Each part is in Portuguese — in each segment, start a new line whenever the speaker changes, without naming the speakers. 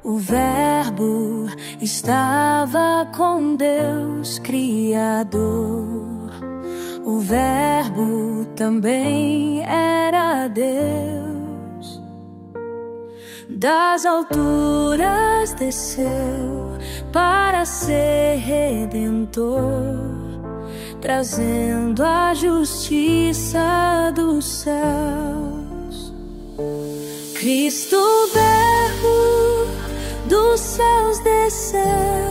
O Verbo estava com Deus Criador. O Verbo também era Deus. Das alturas desceu para ser redentor, trazendo a justiça dos céus. Cristo, Verbo dos céus desceu,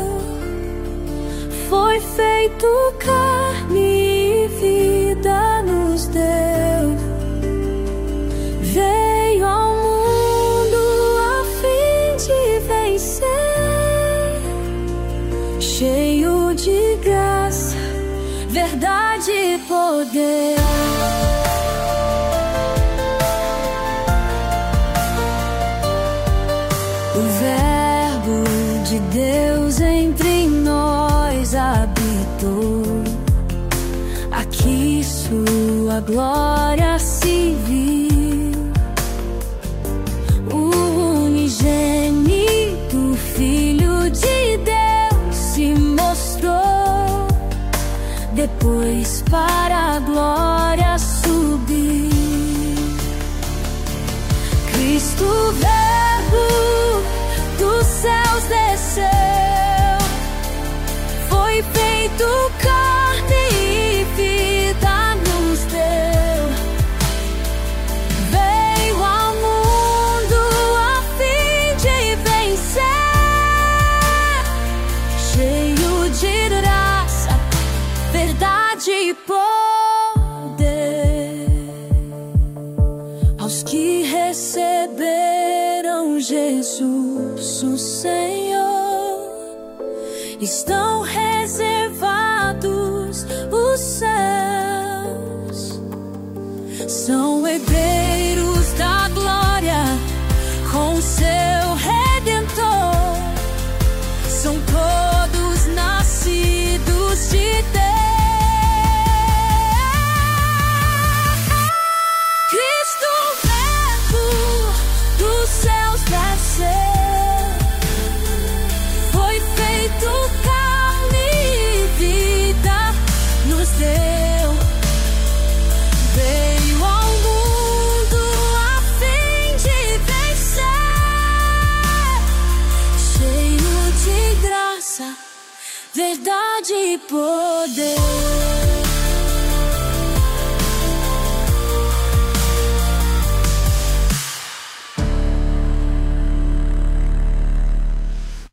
foi feito carne e vida nos deu. Veio ao mundo a fim de vencer, cheio de graça, verdade e poder. O Verbo de Deus entre nós habitou, aqui sua glória se viu. O unigênito Filho de Deus se mostrou, depois para a glória subir. Cristo, Verbo dos céus desceu, foi feito carne e vida nos deu. Veio ao mundo a fim de vencer, cheio de graça, verdade e poder. Aos que receberam Jesus, o Senhor, estão reservados os céus. São herdeiros da glória com seu Redentor. São todos nascidos de Deus. Cristo, Verbo dos céus desceu, foi feito carne e vida nos deu. Veio ao mundo a fim de vencer, cheio de graça, verdade e poder.